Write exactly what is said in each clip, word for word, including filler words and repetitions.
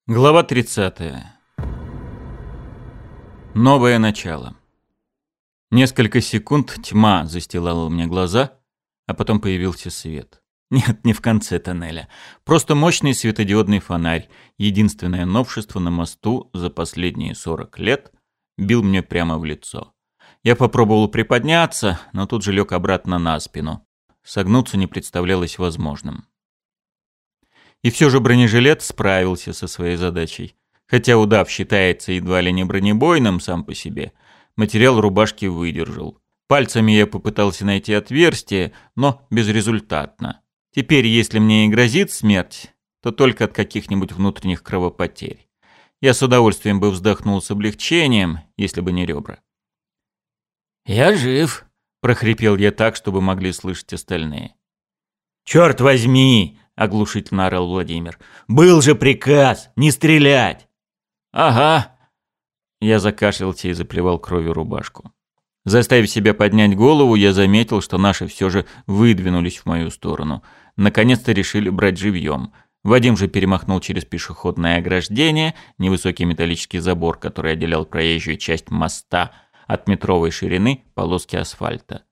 Глава тридцатая. Новое начало. Несколько секунд тьма застилала мне глаза, а потом появился свет. Нет, не в конце тоннеля. Просто мощный светодиодный фонарь, единственное новшество на мосту за последние сорок лет, бил мне прямо в лицо. Я попробовал приподняться, но тут же лег обратно на спину. Согнуться не представлялось возможным. И все же бронежилет справился со своей задачей. Хотя удав считается едва ли не бронебойным сам по себе, материал рубашки выдержал. Пальцами я попытался найти отверстие, но безрезультатно. Теперь, если мне и грозит смерть, то только от каких-нибудь внутренних кровопотерь. Я с удовольствием бы вздохнул с облегчением, если бы не ребра. «Я жив», — прохрипел я так, чтобы могли слышать остальные. «Черт возьми!» — оглушительно орал Владимир. «Был же приказ не стрелять!» «Ага!» Я закашлялся и заплевал кровью рубашку. Заставив себя поднять голову, я заметил, что наши все же выдвинулись в мою сторону. Наконец-то решили брать живьем. Вадим же перемахнул через пешеходное ограждение, невысокий металлический забор, который отделял проезжую часть моста от метровой ширины полоски асфальта.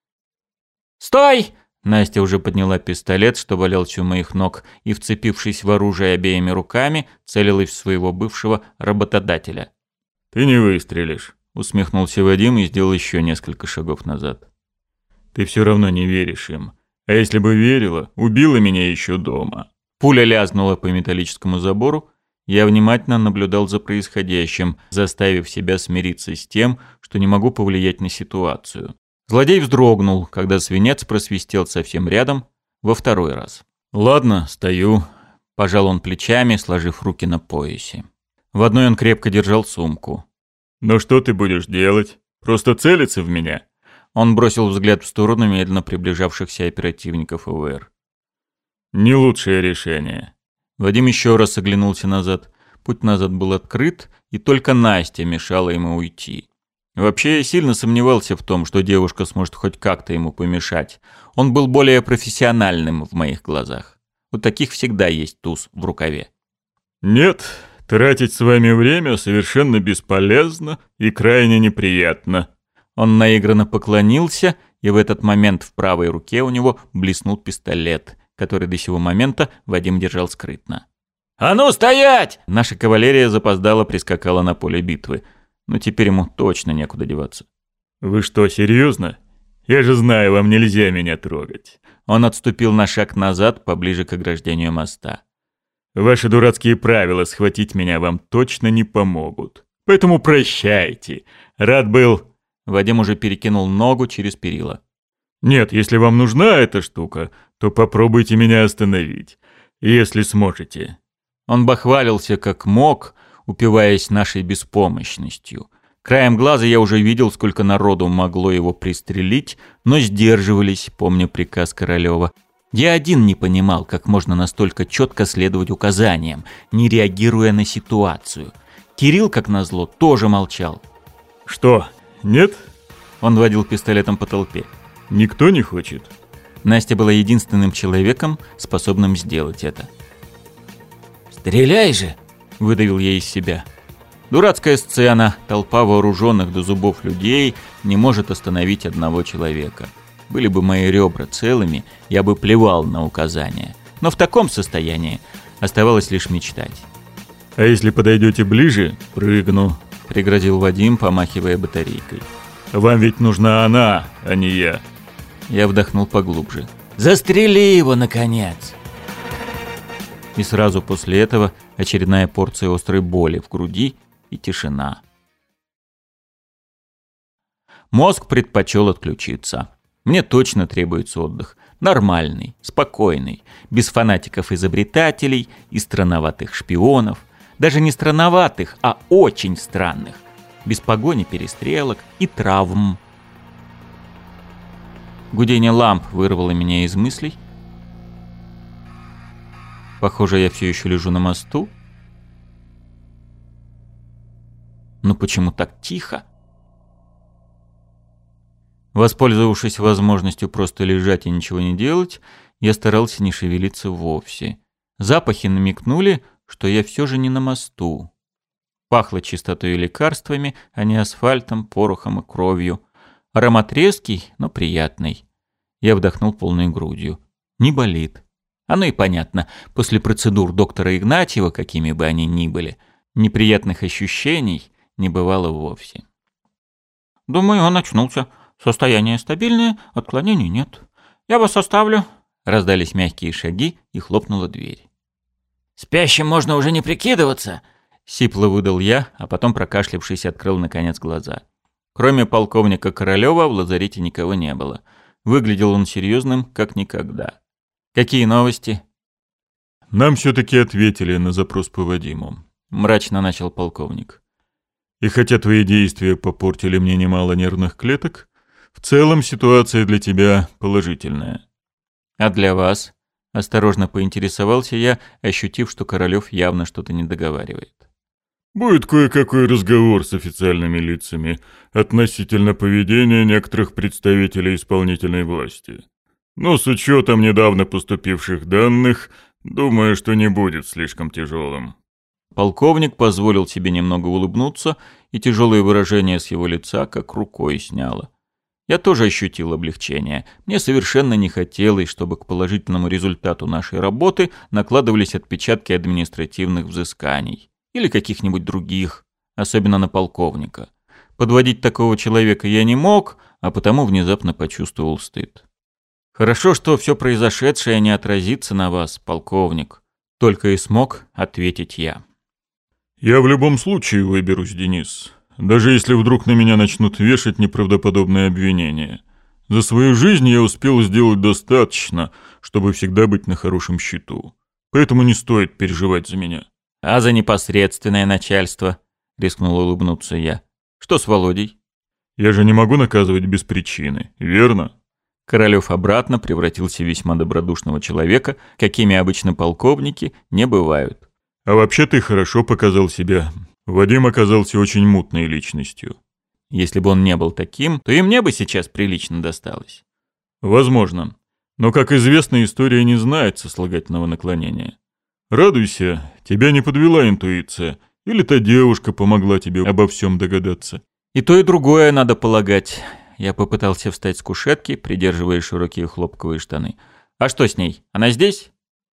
«Стой!» Настя уже подняла пистолет, что валялся у моих ног, и, вцепившись в оружие обеими руками, целилась в своего бывшего работодателя. «Ты не выстрелишь», — усмехнулся Вадим и сделал еще несколько шагов назад. «Ты все равно не веришь им. А если бы верила, убила меня еще дома». Пуля лязгнула по металлическому забору. Я внимательно наблюдал за происходящим, заставив себя смириться с тем, что не могу повлиять на ситуацию. Злодей вздрогнул, когда свинец просвистел совсем рядом во второй раз. «Ладно, стою», – пожал он плечами, сложив руки на поясе. В одной он крепко держал сумку. «Но что ты будешь делать? Просто целиться в меня?» Он бросил взгляд в сторону медленно приближавшихся оперативников УВР. «Не лучшее решение». Вадим еще раз оглянулся назад. Путь назад был открыт, и только Настя мешала ему уйти. Вообще, я сильно сомневался в том, что девушка сможет хоть как-то ему помешать. Он был более профессиональным в моих глазах. У таких всегда есть туз в рукаве. «Нет, тратить с вами время совершенно бесполезно и крайне неприятно». Он наигранно поклонился, и в этот момент в правой руке у него блеснул пистолет, который до сего момента Вадим держал скрытно. «А ну, стоять!» Наша кавалерия запоздала прискакала на поле битвы. Но теперь ему точно некуда деваться. «Вы что, серьезно? Я же знаю, вам нельзя меня трогать». Он отступил на шаг назад, поближе к ограждению моста. «Ваши дурацкие правила схватить меня вам точно не помогут. Поэтому прощайте. Рад был...» Вадим уже перекинул ногу через перила. «Нет, если вам нужна эта штука, то попробуйте меня остановить. Если сможете». Он бахвалился как мог, упиваясь нашей беспомощностью. Краем глаза я уже видел, сколько народу могло его пристрелить, но сдерживались, помня приказ Королева. Я один не понимал, как можно настолько четко следовать указаниям, не реагируя на ситуацию. Кирилл, как назло, тоже молчал. «Что, нет?» Он водил пистолетом по толпе. «Никто не хочет?» Настя была единственным человеком, способным сделать это. «Стреляй же!» — выдавил я из себя. Дурацкая сцена, толпа вооруженных до зубов людей не может остановить одного человека. Были бы мои ребра целыми, я бы плевал на указания. Но в таком состоянии оставалось лишь мечтать. «А если подойдете ближе, прыгну», — пригрозил Вадим, помахивая батарейкой. «Вам ведь нужна она, а не я». Я вдохнул поглубже. «Застрели его, наконец!» И сразу после этого очередная порция острой боли в груди и тишина. Мозг предпочел отключиться. Мне точно требуется отдых. Нормальный, спокойный, без фанатиков-изобретателей и странноватых шпионов. Даже не странноватых, а очень странных. Без погони, перестрелок и травм. Гудение ламп вырвало меня из мыслей. Похоже, я все еще лежу на мосту. Но почему так тихо? Воспользовавшись возможностью просто лежать и ничего не делать, я старался не шевелиться вовсе. Запахи намекнули, что я все же не на мосту. Пахло чистотой и лекарствами, а не асфальтом, порохом и кровью. Аромат резкий, но приятный. Я вдохнул полной грудью. Не болит. Оно и понятно. После процедур доктора Игнатьева, какими бы они ни были, неприятных ощущений не бывало вовсе. «Думаю, он очнулся. Состояние стабильное, отклонений нет. Я вас оставлю». Раздались мягкие шаги, и хлопнула дверь. «Спящим можно уже не прикидываться», — сипло выдал я, а потом, прокашлявшись, открыл наконец глаза. Кроме полковника Королёва в лазарете никого не было. Выглядел он серьезным, как никогда. «Какие новости?» «Нам все-таки ответили на запрос по Вадиму», — мрачно начал полковник. «И хотя твои действия попортили мне немало нервных клеток, в целом ситуация для тебя положительная». «А для вас?» — осторожно поинтересовался я, ощутив, что Королёв явно что-то не договаривает. «Будет кое-какой разговор с официальными лицами относительно поведения некоторых представителей исполнительной власти. Но с учетом недавно поступивших данных, думаю, что не будет слишком тяжелым». Полковник позволил себе немного улыбнуться, и тяжелое выражение с его лица как рукой сняло. Я тоже ощутил облегчение. Мне совершенно не хотелось, чтобы к положительному результату нашей работы накладывались отпечатки административных взысканий. Или каких-нибудь других, особенно на полковника. Подводить такого человека я не мог, а потому внезапно почувствовал стыд. «Хорошо, что все произошедшее не отразится на вас, полковник», — только и смог ответить я. «Я в любом случае выберусь, Денис. Даже если вдруг на меня начнут вешать неправдоподобные обвинения. За свою жизнь я успел сделать достаточно, чтобы всегда быть на хорошем счету. Поэтому не стоит переживать за меня». «А за непосредственное начальство?» — рискнул улыбнуться я. «Что с Володей?» «Я же не могу наказывать без причины, верно?» Королёв обратно превратился в весьма добродушного человека, какими обычно полковники не бывают. «А вообще ты хорошо показал себя. Вадим оказался очень мутной личностью». «Если бы он не был таким, то и мне бы сейчас прилично досталось». «Возможно. Но, как известно, история не знает сослагательного наклонения. Радуйся, тебя не подвела интуиция, или та девушка помогла тебе обо всем догадаться». «И то, и другое надо полагать». Я попытался встать с кушетки, придерживая широкие хлопковые штаны. «А что с ней? Она здесь?»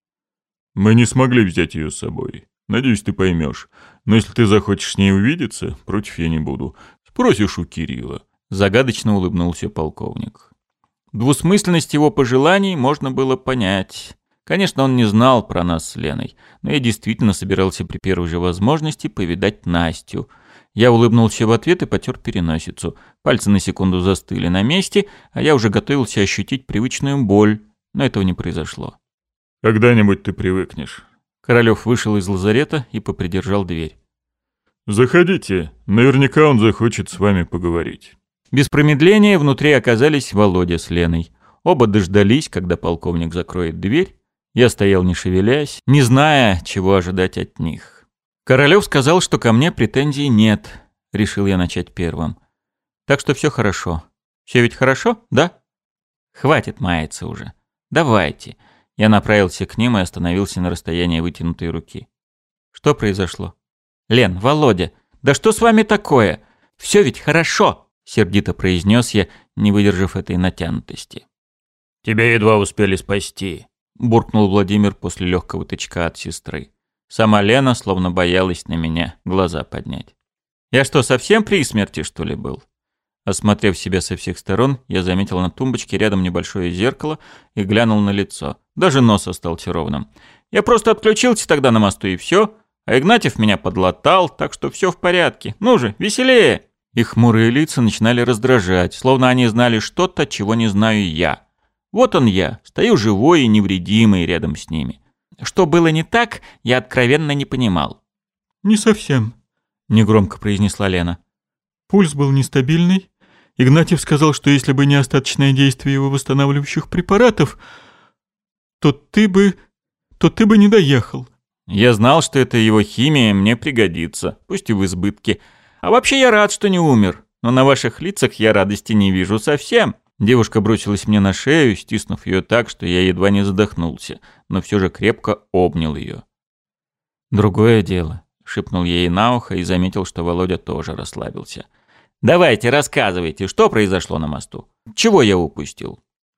«Мы не смогли взять ее с собой. Надеюсь, ты поймешь. Но если ты захочешь с ней увидеться, против я не буду. Спросишь у Кирилла». Загадочно улыбнулся полковник. Двусмысленность его пожеланий можно было понять. Конечно, он не знал про нас с Леной, но я действительно собирался при первой же возможности повидать Настю. Я улыбнулся в ответ и потер переносицу. Пальцы на секунду застыли на месте, а я уже готовился ощутить привычную боль, но этого не произошло. «Когда-нибудь ты привыкнешь». Королёв вышел из лазарета и попридержал дверь. «Заходите, наверняка он захочет с вами поговорить». Без промедления внутри оказались Володя с Леной. Оба дождались, когда полковник закроет дверь. Я стоял не шевелясь, не зная, чего ожидать от них. Королёв сказал, что ко мне претензий нет, решил я начать первым. Так что все хорошо. Все ведь хорошо, да? Хватит маяться уже. Давайте. Я направился к ним и остановился на расстоянии вытянутой руки. Что произошло? Лен, Володя, да что с вами такое? Все ведь хорошо, сердито произнес я, не выдержав этой натянутости. «Тебя едва успели спасти», — буркнул Владимир после легкого тычка от сестры. Сама Лена словно боялась на меня глаза поднять. «Я что, совсем при смерти, что ли, был?» Осмотрев себя со всех сторон, я заметил на тумбочке рядом небольшое зеркало и глянул на лицо. Даже нос остался ровным. «Я просто отключился тогда на мосту и все, а Игнатьев меня подлатал, так что все в порядке. Ну же, веселее!» Их хмурые лица начинали раздражать, словно они знали что-то, чего не знаю я. Вот он я, стою живой и невредимый рядом с ними. Что было не так, я откровенно не понимал. «Не совсем», — негромко произнесла Лена. «Пульс был нестабильный. Игнатьев сказал, что если бы не остаточное действие его восстанавливающих препаратов, то ты бы... то ты бы не доехал». Я знал, что эта его химия мне пригодится, пусть и в избытке. А вообще я рад, что не умер, но на ваших лицах я радости не вижу совсем. Девушка бросилась мне на шею, стиснув ее так, что я едва не задохнулся, но все же крепко обнял ее. «Другое дело», — шепнул ей на ухо и заметил, что Володя тоже расслабился. «Давайте, рассказывайте, что произошло на мосту? Чего я упустил?»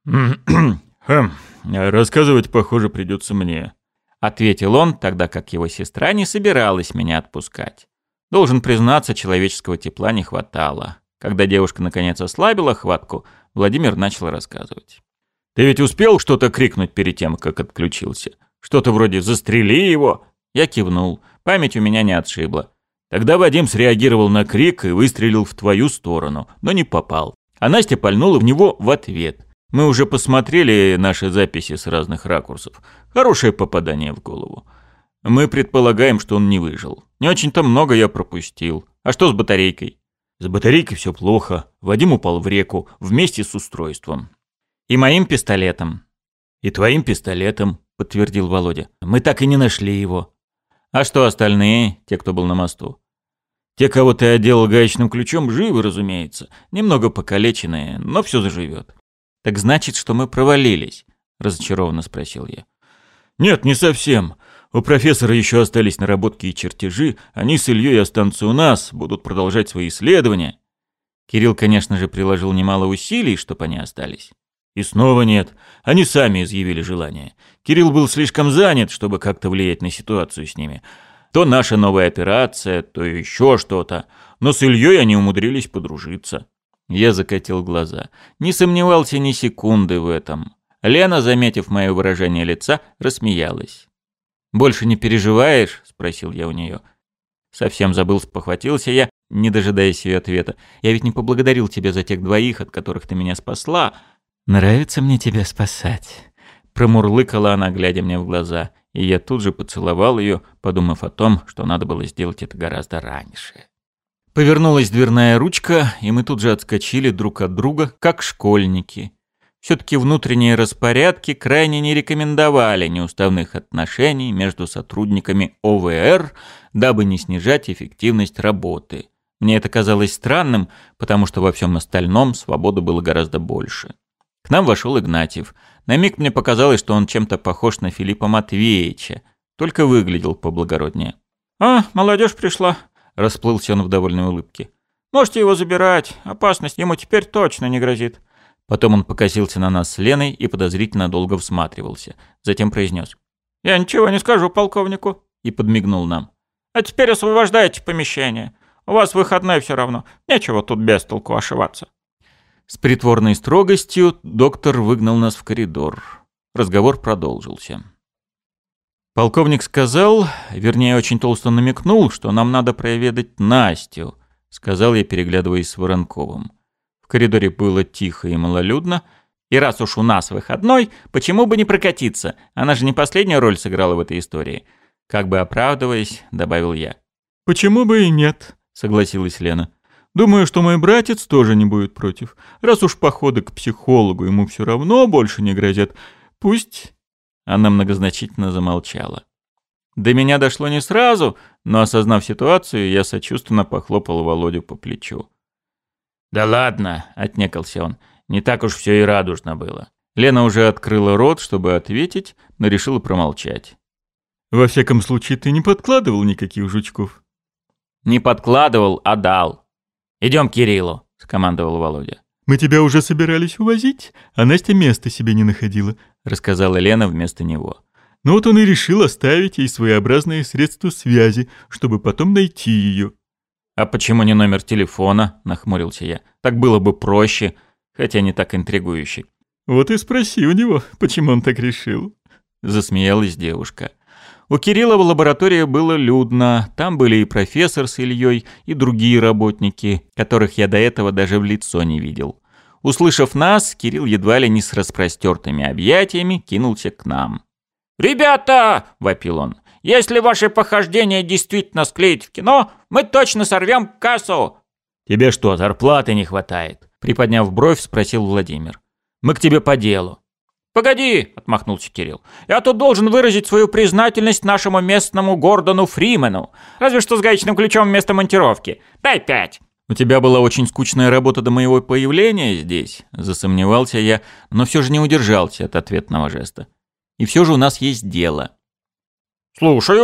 «Хм, рассказывать, похоже, придется мне», — ответил он, тогда как его сестра не собиралась меня отпускать. Должен признаться, человеческого тепла не хватало. Когда девушка наконец ослабила хватку, Владимир начал рассказывать. «Ты ведь успел что-то крикнуть перед тем, как отключился? Что-то вроде «застрели его»?» Я кивнул. Память у меня не отшибла. Тогда Вадим среагировал на крик и выстрелил в твою сторону, но не попал. А Настя пальнула в него в ответ. Мы уже посмотрели наши записи с разных ракурсов. Хорошее попадание в голову. Мы предполагаем, что он не выжил. Не очень-то много я пропустил. А что с батарейкой? С батарейкой все плохо. Вадим упал в реку вместе с устройством. И моим пистолетом. И твоим пистолетом, подтвердил Володя. Мы так и не нашли его. А что остальные, те, кто был на мосту? Те, кого ты отделал гаечным ключом, живы, разумеется. Немного покалеченные, но все заживет. Так значит, что мы провалились? Разочарованно спросил я. Нет, не совсем. У профессора еще остались наработки и чертежи. Они с Ильей останутся у нас, будут продолжать свои исследования. Кирилл, конечно же, приложил немало усилий, чтобы они остались. И снова нет. Они сами изъявили желание. Кирилл был слишком занят, чтобы как-то влиять на ситуацию с ними. То наша новая операция, то еще что-то. Но с Ильей они умудрились подружиться. Я закатил глаза. Не сомневался ни секунды в этом. Лена, заметив мое выражение лица, рассмеялась. «Больше не переживаешь?» – спросил я у нее. Совсем забыл, спохватился я, не дожидаясь ее ответа. «Я ведь не поблагодарил тебя за тех двоих, от которых ты меня спасла». «Нравится мне тебя спасать», – промурлыкала она, глядя мне в глаза. И я тут же поцеловал ее, подумав о том, что надо было сделать это гораздо раньше. Повернулась дверная ручка, и мы тут же отскочили друг от друга, как школьники. Все-таки внутренние распорядки крайне не рекомендовали неуставных отношений между сотрудниками О В Р, дабы не снижать эффективность работы. Мне это казалось странным, потому что во всем остальном свободы было гораздо больше. К нам вошел Игнатьев. На миг мне показалось, что он чем-то похож на Филиппа Матвеевича, только выглядел поблагороднее. «А, молодежь пришла», — расплылся он в довольной улыбке. «Можете его забирать, опасность ему теперь точно не грозит». Потом он покосился на нас с Леной и подозрительно долго всматривался. Затем произнес: «Я ничего не скажу полковнику», и подмигнул нам. «А теперь освобождайте помещение. У вас выходной все равно. Нечего тут без толку ошиваться». С притворной строгостью доктор выгнал нас в коридор. Разговор продолжился. Полковник сказал, вернее, очень толсто намекнул, что нам надо проведать Настю, сказал я, переглядываясь с Воронковым. В коридоре было тихо и малолюдно, и раз уж у нас выходной, почему бы не прокатиться? Она же не последнюю роль сыграла в этой истории. Как бы оправдываясь, добавил я. «Почему бы и нет?» — согласилась Лена. «Думаю, что мой братец тоже не будет против. Раз уж походы к психологу ему все равно больше не грозят, пусть...» Она многозначительно замолчала. До меня дошло не сразу, но, осознав ситуацию, я сочувственно похлопал Володю по плечу. «Да ладно», — отнекался он, — «не так уж все и радужно было». Лена уже открыла рот, чтобы ответить, но решила промолчать. «Во всяком случае, ты не подкладывал никаких жучков?» «Не подкладывал, а дал. Идем к Кириллу», — скомандовал Володя. «Мы тебя уже собирались увозить, а Настя места себе не находила», — рассказала Лена вместо него. «Ну вот он и решил оставить ей своеобразное средство связи, чтобы потом найти ее». «А почему не номер телефона?» – нахмурился я. «Так было бы проще, хотя не так интригующе». «Вот и спроси у него, почему он так решил», – засмеялась девушка. У Кирилла в лаборатории было людно. Там были и профессор с Ильей, и другие работники, которых я до этого даже в лицо не видел. Услышав нас, Кирилл едва ли не с распростертыми объятиями кинулся к нам. «Ребята!» – вопил он. «Если ваши похождения действительно склеить в кино, мы точно сорвем кассу!» «Тебе что, зарплаты не хватает?» – приподняв бровь, спросил Владимир. «Мы к тебе по делу». «Погоди!» – отмахнулся Кирилл. «Я тут должен выразить свою признательность нашему местному Гордону Фримену. Разве что с гаечным ключом вместо монтировки. Дай пять!» «У тебя была очень скучная работа до моего появления здесь», – засомневался я, но все же не удержался от ответного жеста. «И все же у нас есть дело». «Слушаю», —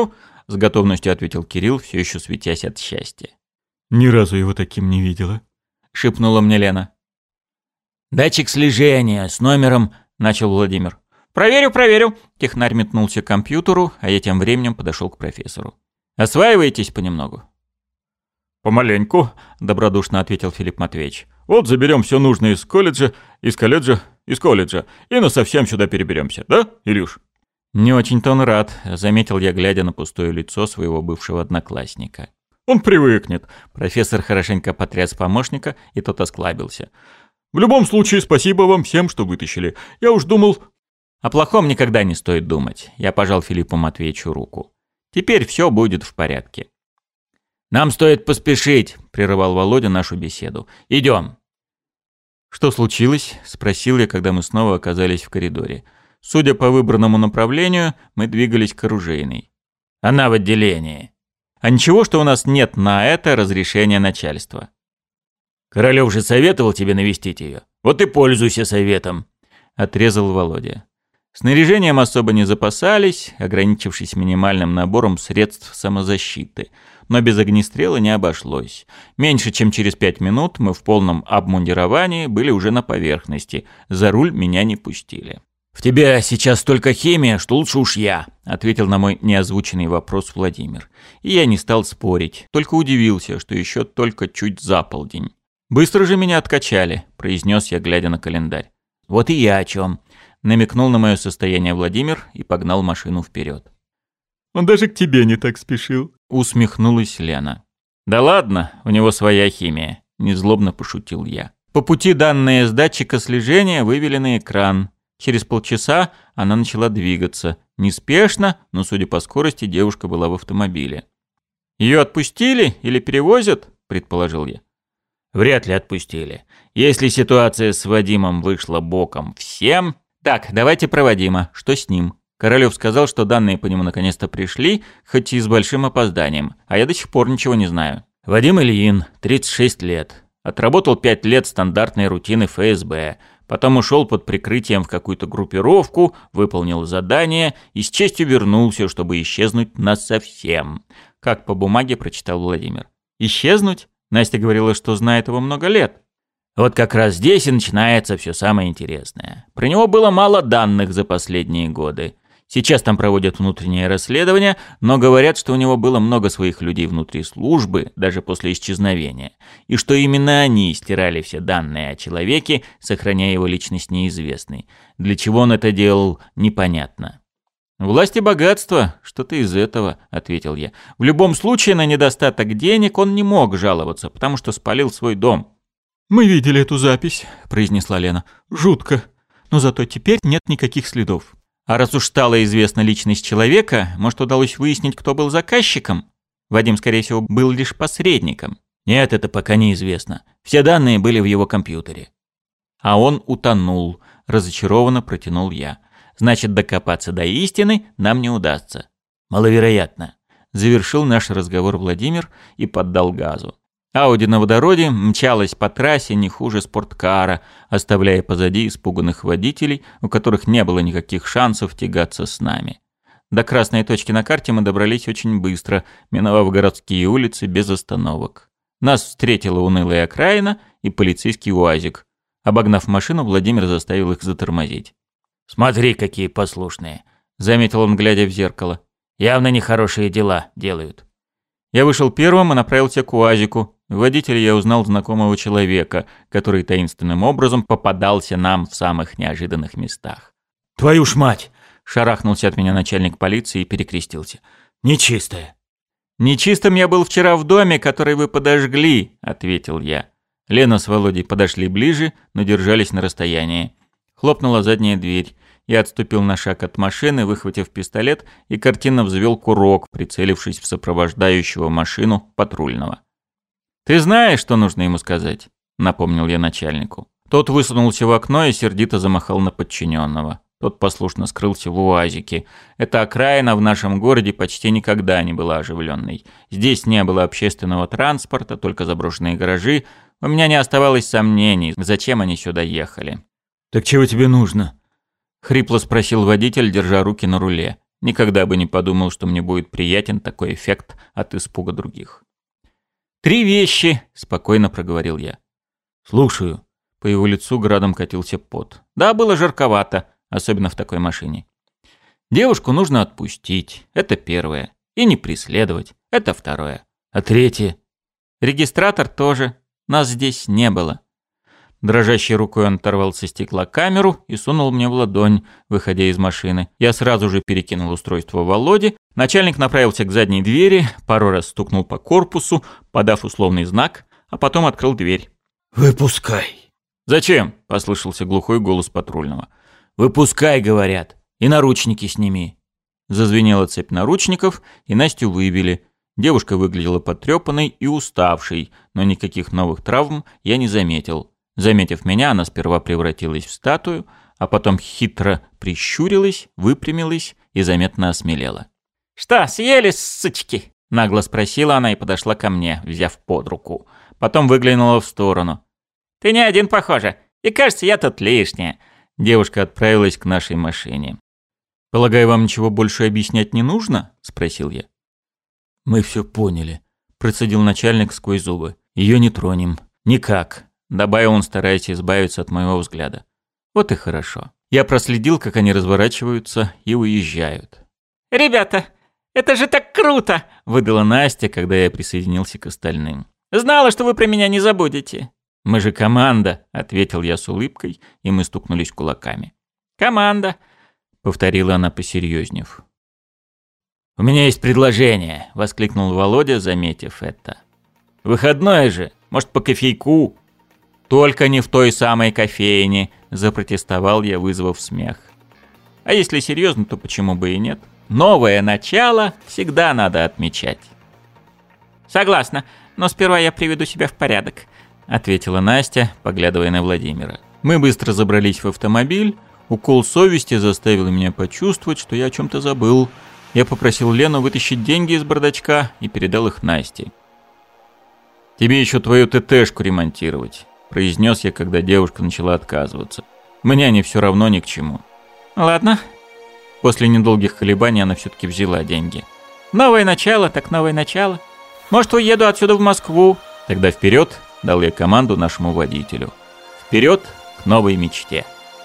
с готовностью ответил Кирилл, все еще светясь от счастья. «Ни разу его таким не видела», — шепнула мне Лена. «Датчик слежения с номером», — начал Владимир. «Проверю, проверю». Технарь метнулся к компьютеру, а я тем временем подошел к профессору. «Осваиваетесь понемногу?» «Помаленьку», — добродушно ответил Филипп Матвеевич. «Вот заберем все нужное из колледжа, из колледжа, из колледжа, и насовсем сюда переберемся, да, Илюш?» «Не очень-то он рад», — заметил я, глядя на пустое лицо своего бывшего одноклассника. «Он привыкнет». Профессор хорошенько потряс помощника, и тот осклабился. «В любом случае, спасибо вам всем, что вытащили. Я уж думал...» «О плохом никогда не стоит думать», — я пожал Филиппу Матвеевичу руку. «Теперь все будет в порядке». «Нам стоит поспешить», — прерывал Володя нашу беседу. «Идем». «Что случилось?» — спросил я, когда мы снова оказались в коридоре. Судя по выбранному направлению, мы двигались к оружейной. «Она в отделении». «А ничего, что у нас нет на это разрешения начальства?» «Королёв же советовал тебе навестить ее. Вот и пользуйся советом», — отрезал Володя. Снаряжением особо не запасались, ограничившись минимальным набором средств самозащиты. Но без огнестрела не обошлось. Меньше чем через пять минут мы в полном обмундировании были уже на поверхности. За руль меня не пустили. «В тебя сейчас столько химия, что лучше уж я», — ответил на мой неозвученный вопрос Владимир. И я не стал спорить, только удивился, что еще только чуть за полдень. «Быстро же меня откачали», — произнес я, глядя на календарь. «Вот и я о чем», — намекнул на мое состояние Владимир и погнал машину вперед. «Он даже к тебе не так спешил», — усмехнулась Лена. «Да ладно, у него своя химия», — незлобно пошутил я. По пути данные с датчика слежения вывели на экран. Через полчаса она начала двигаться. Неспешно, но, судя по скорости, девушка была в автомобиле. «Ее отпустили или перевозят?» – предположил я. «Вряд ли отпустили. Если ситуация с Вадимом вышла боком всем...» «Так, давайте про Вадима. Что с ним?» Королёв сказал, что данные по нему наконец-то пришли, хоть и с большим опозданием, а я до сих пор ничего не знаю. «Вадим Ильин, тридцать шесть лет. Отработал пять лет стандартной рутины эф эс бэ. Потом ушел под прикрытием в какую-то группировку, выполнил задание и с честью вернулся, чтобы исчезнуть насовсем», — как по бумаге прочитал Владимир. «Исчезнуть?» Настя говорила, что знает его много лет. Вот как раз здесь и начинается все самое интересное. Про него было мало данных за последние годы. Сейчас там проводят внутреннее расследование, но говорят, что у него было много своих людей внутри службы, даже после исчезновения, и что именно они стирали все данные о человеке, сохраняя его личность неизвестной. Для чего он это делал, непонятно. «Власть и богатство, что-то из этого», — ответил я. «В любом случае на недостаток денег он не мог жаловаться, потому что спалил свой дом». «Мы видели эту запись», — произнесла Лена. «Жутко. Но зато теперь нет никаких следов». «А раз уж стала известна личность человека, может, удалось выяснить, кто был заказчиком? Вадим, скорее всего, был лишь посредником». «Нет, это пока неизвестно. Все данные были в его компьютере». «А он утонул», — разочарованно протянул я. «Значит, докопаться до истины нам не удастся». «Маловероятно», — завершил наш разговор Владимир и поддал газу. Ауди на водороде мчалась по трассе не хуже спорткара, оставляя позади испуганных водителей, у которых не было никаких шансов тягаться с нами. До красной точки на карте мы добрались очень быстро, миновав городские улицы без остановок. Нас встретила унылая окраина и полицейский УАЗик. Обогнав машину, Владимир заставил их затормозить. «Смотри, какие послушные», — заметил он, глядя в зеркало. «Явно нехорошие дела делают». Я вышел первым и направился к УАЗику. В водителе я узнал знакомого человека, который таинственным образом попадался нам в самых неожиданных местах. «Твою ж мать!» — шарахнулся от меня начальник полиции и перекрестился. «Нечистая». «Нечистым я был вчера в доме, который вы подожгли», — ответил я. Лена с Володей подошли ближе, но держались на расстоянии. Хлопнула задняя дверь. Я отступил на шаг от машины, выхватив пистолет, и картинно взвел курок, прицелившись в сопровождающего машину патрульного. «Ты знаешь, что нужно ему сказать?» — напомнил я начальнику. Тот высунулся в окно и сердито замахал на подчиненного. Тот послушно скрылся в УАЗике. Эта окраина в нашем городе почти никогда не была оживленной. Здесь не было общественного транспорта, только заброшенные гаражи. У меня не оставалось сомнений, зачем они сюда ехали. «Так чего тебе нужно?» — хрипло спросил водитель, держа руки на руле. Никогда бы не подумал, что мне будет приятен такой эффект от испуга других. «Три вещи», — спокойно проговорил я. «Слушаю». По его лицу градом катился пот. Да, было жарковато, особенно в такой машине. «Девушку нужно отпустить. Это первое. И не преследовать. Это второе. А третье? Регистратор тоже. Нас здесь не было». Дрожащей рукой он оторвал со стекла камеру и сунул мне в ладонь, выходя из машины. Я сразу же перекинул устройство Володе. Начальник направился к задней двери, пару раз стукнул по корпусу, подав условный знак, а потом открыл дверь. «Выпускай». «Зачем?» – послышался глухой голос патрульного. «Выпускай, говорят, и наручники сними». Зазвенела цепь наручников, и Настю вывели. Девушка выглядела потрепанной и уставшей, но никаких новых травм я не заметил. Заметив меня, она сперва превратилась в статую, а потом хитро прищурилась, выпрямилась и заметно осмелела. «Что, съели, сучки?» – нагло спросила она и подошла ко мне, взяв под руку. Потом выглянула в сторону. «Ты не один, похоже. И кажется, я тут лишняя». Девушка отправилась к нашей машине. «Полагаю, вам ничего больше объяснять не нужно?» – спросил я. «Мы все поняли», – процедил начальник сквозь зубы. «Ее не тронем. Никак», – добавил он, стараясь избавиться от моего взгляда. «Вот и хорошо». Я проследил, как они разворачиваются и уезжают. «Ребята, это же так круто!» – выдала Настя, когда я присоединился к остальным. «Знала, что вы про меня не забудете». «Мы же команда», — ответил я с улыбкой, и мы стукнулись кулаками. «Команда», — повторила она, посерьезнев. «У меня есть предложение», — воскликнул Володя, заметив это. «Выходное же, может, по кофейку?» «Только не в той самой кофейне», — запротестовал я, вызвав смех. «А если серьезно, то почему бы и нет? Новое начало всегда надо отмечать». «Согласна, но сперва я приведу себя в порядок», — ответила Настя, поглядывая на Владимира. Мы быстро забрались в автомобиль. Укол совести заставил меня почувствовать, что я о чем-то забыл. Я попросил Лену вытащить деньги из бардачка и передал их Насте. «Тебе еще твою ТТшку ремонтировать», — произнес я, когда девушка начала отказываться. «Мне они все равно ни к чему». «Ладно». После недолгих колебаний она все-таки взяла деньги. «Новое начало, так новое начало. Может, уеду отсюда в Москву?» «Тогда вперед», — дал я команду нашему водителю. «Вперед к новой мечте».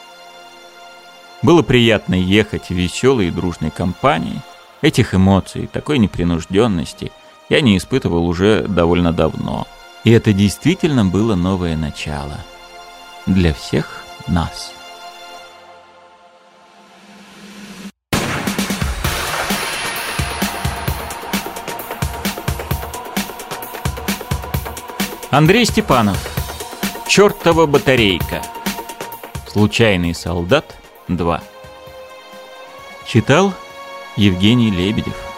Было приятно ехать в веселой и дружной компании. Этих эмоций, такой непринужденности я не испытывал уже довольно давно. И это действительно было новое начало. Для всех нас. Андрей Степанов. Чёртова батарейка. Случайный солдат два. Читал Евгений Лебедев.